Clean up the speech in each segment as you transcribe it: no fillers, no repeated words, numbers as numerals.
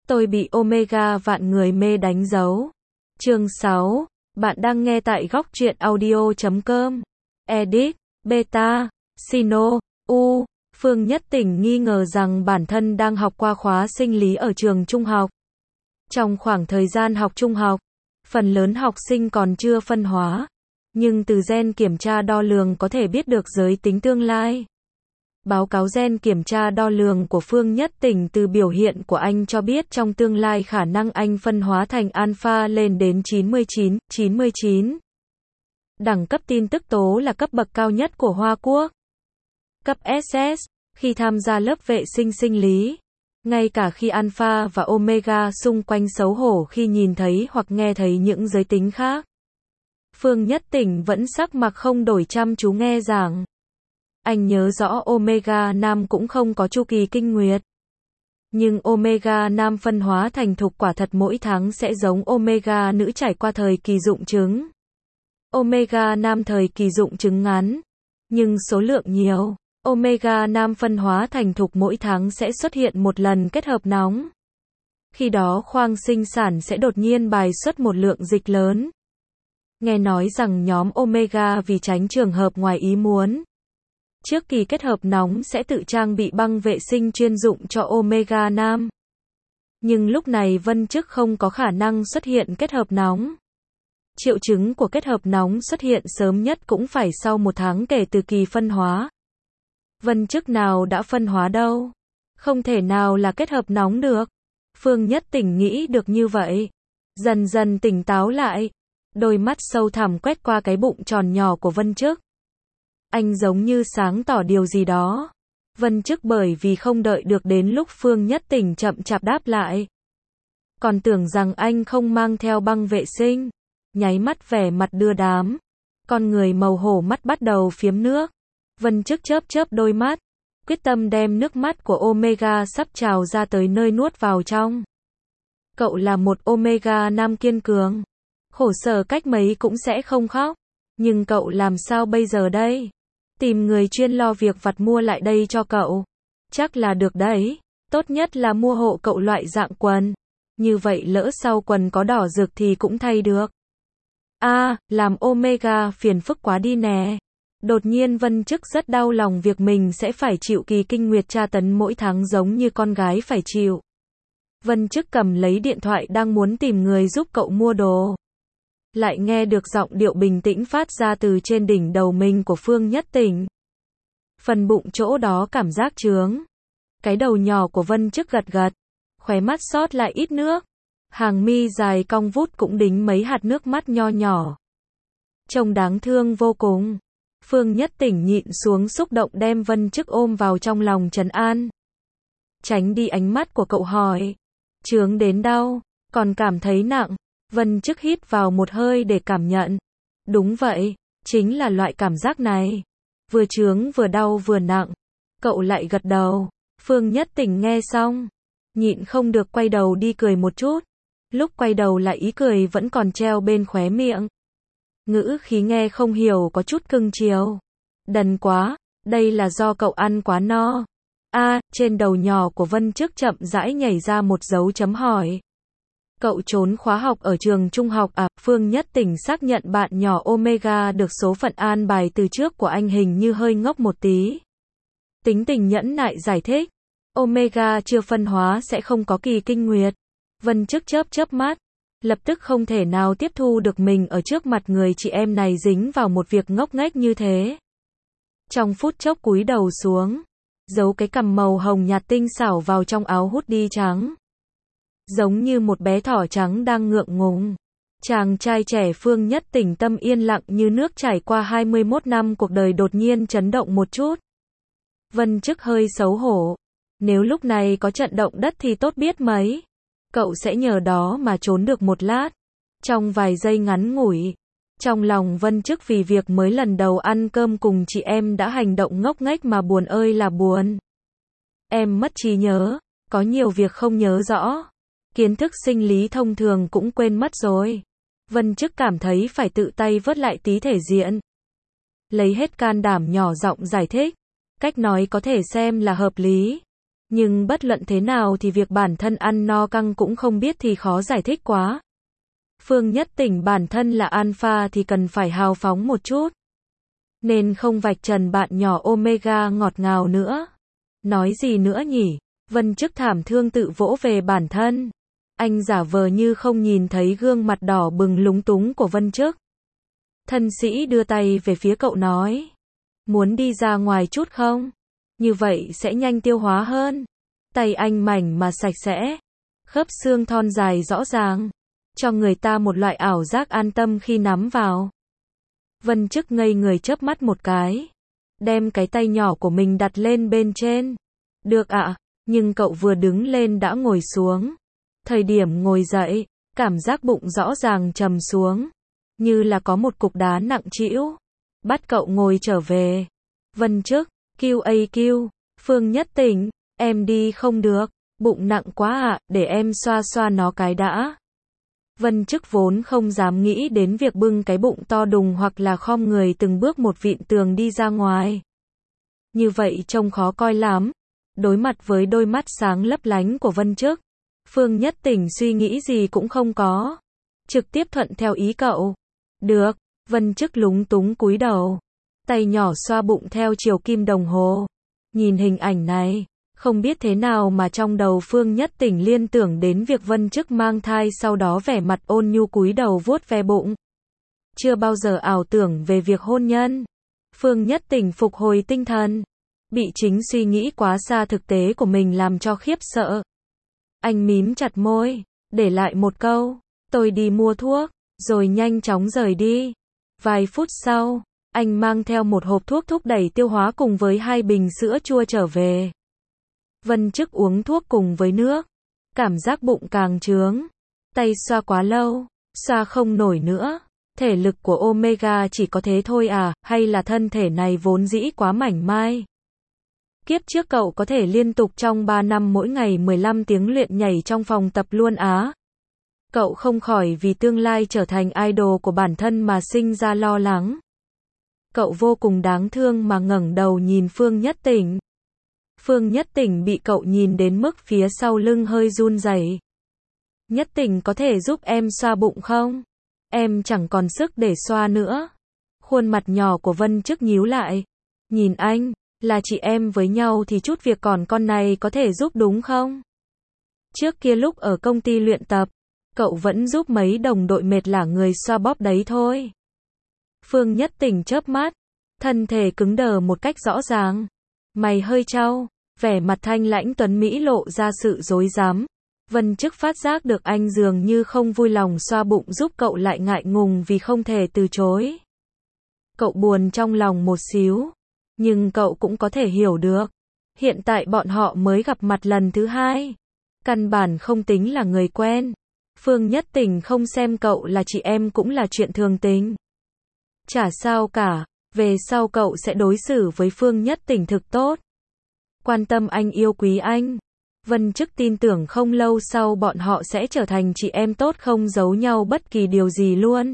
Tôi bị Omega vạn người mê đánh dấu. Chương 6. Bạn đang nghe tại góc truyện audio.com. Edit, Beta, Sino, U. Phương Nhất Tỉnh nghi ngờ rằng bản thân đang học qua khóa sinh lý ở trường trung học. Trong khoảng thời gian học trung học, phần lớn học sinh còn chưa phân hóa, nhưng từ gen kiểm tra đo lường có thể biết được giới tính tương lai. Báo cáo gen kiểm tra đo lường của Phương Nhất Tỉnh từ biểu hiện của anh cho biết trong tương lai khả năng anh phân hóa thành alpha lên đến 99. Đẳng cấp tin tức tố là cấp bậc cao nhất của Hoa Quốc. Cấp SS, khi tham gia lớp vệ sinh sinh lý, ngay cả khi alpha và omega xung quanh xấu hổ khi nhìn thấy hoặc nghe thấy những giới tính khác. Phương Nhất Tỉnh vẫn sắc mặt không đổi chăm chú nghe giảng. Anh nhớ rõ omega nam cũng không có chu kỳ kinh nguyệt. Nhưng omega nam phân hóa thành thục quả thật mỗi tháng sẽ giống omega nữ trải qua thời kỳ rụng trứng. Omega nam thời kỳ rụng trứng ngắn, nhưng số lượng nhiều. Omega nam phân hóa thành thục mỗi tháng sẽ xuất hiện một lần kết hợp nóng. Khi đó khoang sinh sản sẽ đột nhiên bài xuất một lượng dịch lớn. Nghe nói rằng nhóm omega vì tránh trường hợp ngoài ý muốn, trước kỳ kết hợp nóng sẽ tự trang bị băng vệ sinh chuyên dụng cho omega nam. Nhưng lúc này Vân Chức không có khả năng xuất hiện kết hợp nóng. Triệu chứng của kết hợp nóng xuất hiện sớm nhất cũng phải sau 1 tháng kể từ kỳ phân hóa. Vân Chức nào đã phân hóa đâu. Không thể nào là kết hợp nóng được. Phương Nhất Tỉnh nghĩ được như vậy. Dần dần tỉnh táo lại. Đôi mắt sâu thẳm quét qua cái bụng tròn nhỏ của Vân Chức. Anh giống như sáng tỏ điều gì đó. Vân Chức bởi vì không đợi được đến lúc Phương Nhất Tỉnh chậm chạp đáp lại. Còn tưởng rằng anh không mang theo băng vệ sinh. Nháy mắt vẻ mặt đưa đám. Con người màu hổ mắt bắt đầu phiếm nước. Vân Chức chớp đôi mắt. Quyết tâm đem nước mắt của omega sắp trào ra tới nơi nuốt vào trong. Cậu là một omega nam kiên cường. Khổ sở cách mấy cũng sẽ không khóc. Nhưng cậu làm sao bây giờ đây? Tìm người chuyên lo việc vặt mua lại đây cho cậu. Chắc là được đấy. Tốt nhất là mua hộ cậu loại dạng quần. Như vậy lỡ sau quần có đỏ rực thì cũng thay được. Làm omega phiền phức quá đi nè. Đột nhiên Vân Chức rất đau lòng việc mình sẽ phải chịu kỳ kinh nguyệt tra tấn mỗi tháng giống như con gái phải chịu. Vân Chức cầm lấy điện thoại đang muốn tìm người giúp cậu mua đồ. Lại nghe được giọng điệu bình tĩnh phát ra từ trên đỉnh đầu mình của Phương Nhất Tỉnh. Phần bụng chỗ đó cảm giác chướng. Cái đầu nhỏ của Vân Chức gật gật. Khóe mắt sót lại ít nước. Hàng mi dài cong vút cũng đính mấy hạt nước mắt nho nhỏ. Trông đáng thương vô cùng. Phương Nhất Tỉnh nhịn xuống xúc động đem Vân Chức ôm vào trong lòng trấn an. Tránh đi ánh mắt của cậu hỏi. Chướng đến đau, còn cảm thấy nặng. Vân Chức hít vào một hơi để cảm nhận. Đúng vậy, chính là loại cảm giác này. Vừa chướng vừa đau vừa nặng. Cậu lại gật đầu. Phương Nhất Tỉnh nghe xong, nhịn không được quay đầu đi cười một chút. Lúc quay đầu lại ý cười vẫn còn treo bên khóe miệng. Ngữ khí nghe không hiểu có chút cưng chiều. Đần quá, đây là do cậu ăn quá no. Trên đầu nhỏ của Vân Chức chậm rãi nhảy ra một dấu chấm hỏi. Cậu trốn khóa học ở trường trung học à? Phương Nhất Tỉnh xác nhận bạn nhỏ omega được số phận an bài từ trước của anh hình như hơi ngốc một tí. Tính tình nhẫn nại giải thích. Omega chưa phân hóa sẽ không có kỳ kinh nguyệt. Vân Chức chớp mắt. Lập tức không thể nào tiếp thu được mình ở trước mặt người chị em này dính vào một việc ngốc nghếch như thế. Trong phút chốc cúi đầu xuống, giấu cái cằm màu hồng nhạt tinh xảo vào trong áo hoodie trắng. Giống như một bé thỏ trắng đang ngượng ngùng. Chàng trai trẻ Phương Nhất Tỉnh tâm yên lặng như nước trải qua 21 năm cuộc đời đột nhiên chấn động một chút. Vân Chức hơi xấu hổ. Nếu lúc này có trận động đất thì tốt biết mấy. Cậu sẽ nhờ đó mà trốn được một lát. Trong vài giây ngắn ngủi, trong lòng Vân Chức vì việc mới lần đầu ăn cơm cùng chị em đã hành động ngốc nghếch mà buồn ơi là buồn. Em mất trí nhớ, có nhiều việc không nhớ rõ. Kiến thức sinh lý thông thường cũng quên mất rồi. Vân Chức cảm thấy phải tự tay vớt lại tí thể diện. Lấy hết can đảm nhỏ giọng giải thích. Cách nói có thể xem là hợp lý. Nhưng bất luận thế nào thì việc bản thân ăn no căng cũng không biết thì khó giải thích quá. Phương Nhất Tỉnh bản thân là alpha thì cần phải hào phóng một chút. Nên không vạch trần bạn nhỏ Omega ngọt ngào nữa. Nói gì nữa nhỉ? Vân Chức thảm thương tự vỗ về bản thân. Anh giả vờ như không nhìn thấy gương mặt đỏ bừng lúng túng của Vân Chức. Thân sĩ đưa tay về phía cậu nói. Muốn đi ra ngoài chút không? Như vậy sẽ nhanh tiêu hóa hơn. Tay anh mảnh mà sạch sẽ. Khớp xương thon dài rõ ràng. Cho người ta một loại ảo giác an tâm khi nắm vào. Vân Chức ngây người chớp mắt một cái. Đem cái tay nhỏ của mình đặt lên bên trên. Được ạ, nhưng cậu vừa đứng lên đã ngồi xuống. Thời điểm ngồi dậy, cảm giác bụng rõ ràng trầm xuống. Như là có một cục đá nặng trĩu. Bắt cậu ngồi trở về. Vân Chức, QAQ, Phương Nhất Tỉnh, em đi không được, bụng nặng quá ạ, để em xoa xoa nó cái đã. Vân Chức vốn không dám nghĩ đến việc bưng cái bụng to đùng hoặc là khom người từng bước một vịn tường đi ra ngoài. Như vậy trông khó coi lắm. Đối mặt với đôi mắt sáng lấp lánh của Vân Chức, Phương Nhất Tỉnh suy nghĩ gì cũng không có. Trực tiếp thuận theo ý cậu. Được, Vân Chức lúng túng cúi đầu. Tay nhỏ xoa bụng theo chiều kim đồng hồ. Nhìn hình ảnh này, không biết thế nào mà trong đầu Phương Nhất Tỉnh liên tưởng đến việc Vân Chức mang thai sau đó vẻ mặt ôn nhu cúi đầu vuốt ve bụng. Chưa bao giờ ảo tưởng về việc hôn nhân. Phương Nhất Tỉnh phục hồi tinh thần. Bị chính suy nghĩ quá xa thực tế của mình làm cho khiếp sợ. Anh mím chặt môi, để lại một câu, tôi đi mua thuốc, rồi nhanh chóng rời đi. Vài phút sau, anh mang theo một hộp thuốc thúc đẩy tiêu hóa cùng với 2 bình sữa chua trở về. Vân Chức uống thuốc cùng với nước. Cảm giác bụng càng trướng. Tay xoa quá lâu, xoa không nổi nữa. Thể lực của Omega chỉ có thế thôi à, hay là thân thể này vốn dĩ quá mảnh mai. Kiếp trước cậu có thể liên tục trong 3 năm mỗi ngày 15 tiếng luyện nhảy trong phòng tập luôn á. Cậu không khỏi vì tương lai trở thành idol của bản thân mà sinh ra lo lắng. Cậu vô cùng đáng thương mà ngẩng đầu nhìn Phương Nhất Tỉnh. Phương Nhất Tỉnh bị cậu nhìn đến mức phía sau lưng hơi run rẩy. Nhất Tỉnh có thể giúp em xoa bụng không? Em chẳng còn sức để xoa nữa. Khuôn mặt nhỏ của Vân Chức nhíu lại. Nhìn anh, là chị em với nhau thì chút việc còn con này có thể giúp đúng không? Trước kia lúc ở công ty luyện tập, cậu vẫn giúp mấy đồng đội mệt lả người xoa bóp đấy thôi. Phương Nhất Tỉnh chớp mắt, thân thể cứng đờ một cách rõ ràng. Mày hơi chau, vẻ mặt thanh lãnh tuấn Mỹ lộ ra sự rối rắm. Vân Chức phát giác được anh dường như không vui lòng xoa bụng giúp cậu lại ngại ngùng vì không thể từ chối. Cậu buồn trong lòng một xíu, nhưng cậu cũng có thể hiểu được. Hiện tại bọn họ mới gặp mặt lần thứ 2. Căn bản không tính là người quen. Phương Nhất Tỉnh không xem cậu là chị em cũng là chuyện thường tình. Chả sao cả, về sau cậu sẽ đối xử với Phương Nhất Tỉnh thực tốt. Quan tâm anh yêu quý anh. Vân Chức tin tưởng không lâu sau bọn họ sẽ trở thành chị em tốt không giấu nhau bất kỳ điều gì luôn.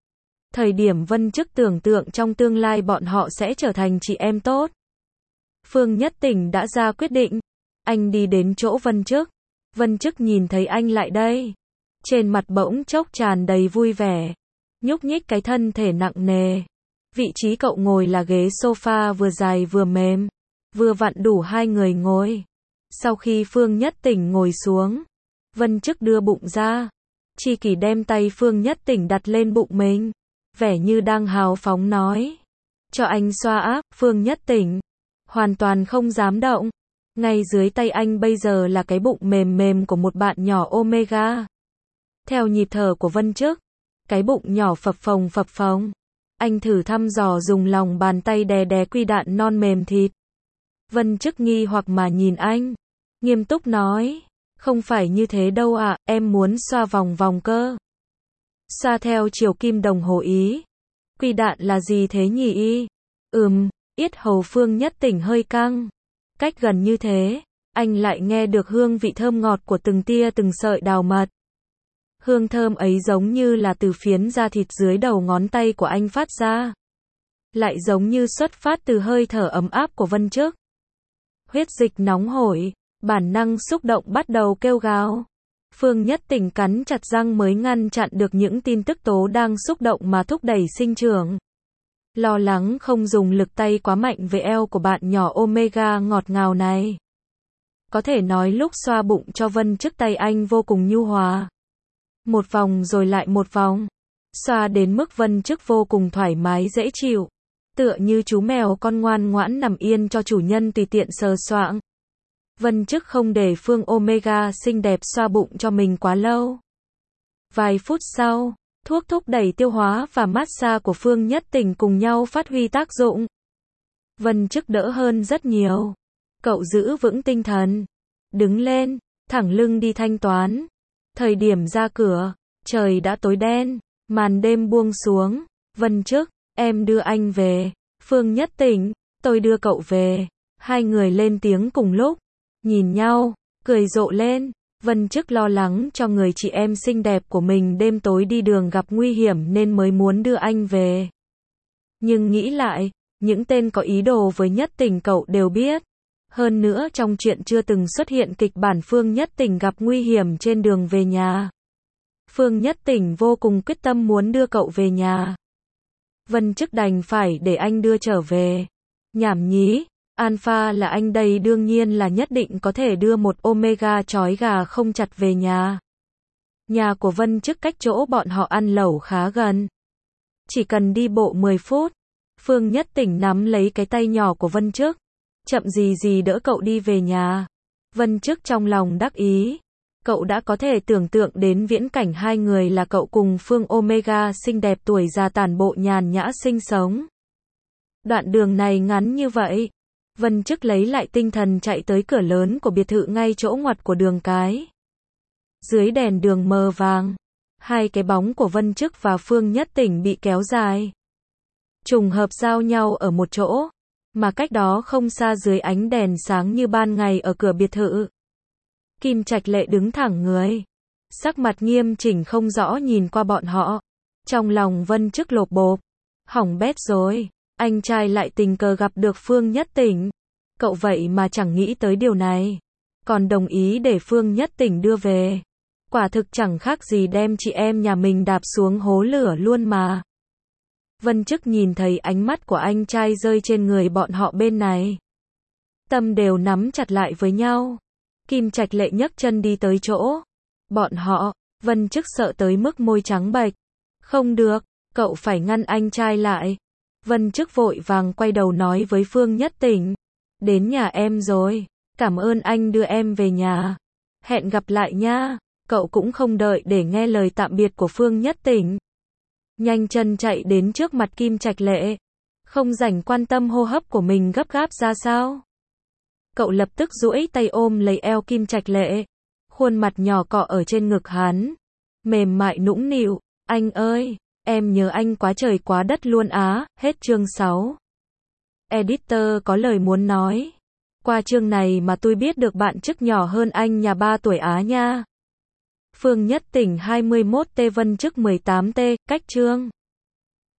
Thời điểm Vân Chức tưởng tượng trong tương lai bọn họ sẽ trở thành chị em tốt. Phương Nhất Tỉnh đã ra quyết định. Anh đi đến chỗ Vân Chức. Vân Chức nhìn thấy anh lại đây. Trên mặt bỗng chốc tràn đầy vui vẻ. Nhúc nhích cái thân thể nặng nề. Vị trí cậu ngồi là ghế sofa vừa dài vừa mềm. Vừa vặn đủ 2 người ngồi. Sau khi Phương Nhất Tỉnh ngồi xuống, Vân Chức đưa bụng ra. Chi Kỷ đem tay Phương Nhất Tỉnh đặt lên bụng mình. Vẻ như đang hào phóng nói. Cho anh xoa áp, Phương Nhất Tỉnh. Hoàn toàn không dám động. Ngay dưới tay anh bây giờ là cái bụng mềm mềm của một bạn nhỏ Omega. Theo nhịp thở của Vân Chức, cái bụng nhỏ phập phồng phập phồng. Anh thử thăm dò dùng lòng bàn tay đè đè quy đạn non mềm thịt. Vân Chức nghi hoặc mà nhìn anh. Nghiêm túc nói. Không phải như thế đâu ạ, em muốn xoa vòng vòng cơ. Xoa theo chiều kim đồng hồ ý. Quy đạn là gì thế nhỉ y? Yết hầu Phương Nhất Tỉnh hơi căng. Cách gần như thế, anh lại nghe được hương vị thơm ngọt của từng tia từng sợi đào mật. Hương thơm ấy giống như là từ phiến da thịt dưới đầu ngón tay của anh phát ra. Lại giống như xuất phát từ hơi thở ấm áp của Vân Chức. Huyết dịch nóng hổi, Bản năng xúc động bắt đầu kêu gào. Phương Nhất Tình cắn chặt răng mới ngăn chặn được những tin tức tố đang xúc động mà thúc đẩy sinh trưởng. Lo lắng không dùng lực tay quá mạnh về eo của bạn nhỏ Omega ngọt ngào này. Có thể nói lúc xoa bụng cho Vân Chức tay anh vô cùng nhu hòa. Một vòng rồi lại một vòng. Xoa đến mức Vân Chức vô cùng thoải mái dễ chịu. Tựa như chú mèo con ngoan ngoãn nằm yên cho chủ nhân tùy tiện sờ soạng. Vân Chức không để Phương Omega xinh đẹp xoa bụng cho mình quá lâu. Vài phút sau, thuốc thúc đẩy tiêu hóa và massage của Phương Nhất Tình cùng nhau phát huy tác dụng. Vân Chức đỡ hơn rất nhiều. Cậu giữ vững tinh thần. Đứng lên, thẳng lưng đi thanh toán. Thời điểm ra cửa, trời đã tối đen, màn đêm buông xuống. Vân Chức, em đưa anh về. Phương Nhất Tình, tôi đưa cậu về. Hai người lên tiếng cùng lúc. Nhìn nhau, cười rộ lên. Vân Chức lo lắng cho người chị em xinh đẹp của mình đêm tối đi đường gặp nguy hiểm nên mới muốn đưa anh về. Nhưng nghĩ lại, những tên có ý đồ với Nhất Tình cậu đều biết. Hơn nữa trong chuyện chưa từng xuất hiện kịch bản Phương Nhất Tình gặp nguy hiểm trên đường về nhà. Phương Nhất Tình vô cùng quyết tâm muốn đưa cậu về nhà. Vân Chức đành phải để anh đưa trở về. Nhảm nhí. Alpha là anh đây đương nhiên là nhất định có thể đưa một Omega trói gà không chặt về nhà. Nhà của Vân Chức cách chỗ bọn họ ăn lẩu khá gần. Chỉ cần đi bộ 10 phút. Phương Nhất Tình nắm lấy cái tay nhỏ của Vân Chức. Chậm gì gì đỡ cậu đi về nhà. Vân Chức trong lòng đắc ý. Cậu đã có thể tưởng tượng đến viễn cảnh hai người là cậu cùng Phương Omega xinh đẹp tuổi già tản bộ nhàn nhã sinh sống. Đoạn đường này ngắn như vậy. Vân Chức lấy lại tinh thần chạy tới cửa lớn của biệt thự ngay chỗ ngoặt của đường cái. Dưới đèn đường mờ vàng, hai cái bóng của Vân Chức và Phương Nhất Tình bị kéo dài. Trùng hợp giao nhau ở một chỗ, mà cách đó không xa dưới ánh đèn sáng như ban ngày ở cửa biệt thự. Kim Trạch Lệ đứng thẳng người, sắc mặt nghiêm chỉnh không rõ nhìn qua bọn họ. Trong lòng Vân Chức lộp bộp, hỏng bét rồi. Anh trai lại tình cờ gặp được Phương Nhất Tình. Cậu vậy mà chẳng nghĩ tới điều này. Còn đồng ý để Phương Nhất Tình đưa về. Quả thực chẳng khác gì đem chị em nhà mình đạp xuống hố lửa luôn mà. Vân Chức nhìn thấy ánh mắt của anh trai rơi trên người bọn họ bên này. Tâm đều nắm chặt lại với nhau. Kim Trạch Lệ nhấc chân đi tới chỗ bọn họ. Vân Chức sợ tới mức môi trắng bệch. Không được, cậu phải ngăn anh trai lại. Vân Chức vội vàng quay đầu nói với Phương Nhất Tình. Đến nhà em rồi. Cảm ơn anh đưa em về nhà. Hẹn gặp lại nha. Cậu cũng không đợi để nghe lời tạm biệt của Phương Nhất Tình. Nhanh chân chạy đến trước mặt Kim Trạch Lệ. Không rảnh quan tâm hô hấp của mình gấp gáp ra sao. Cậu lập tức duỗi tay ôm lấy eo Kim Trạch Lệ. Khuôn mặt nhỏ cọ ở trên ngực hắn. Mềm mại nũng nịu. Anh ơi, em nhớ anh quá trời quá đất luôn á. Hết chương 6. Editor có lời muốn nói. Qua chương này mà tôi biết được bạn Chức nhỏ hơn anh nhà 3 tuổi á nha. Phương Nhất Tình 21T Vân Chức 18T, cách chương.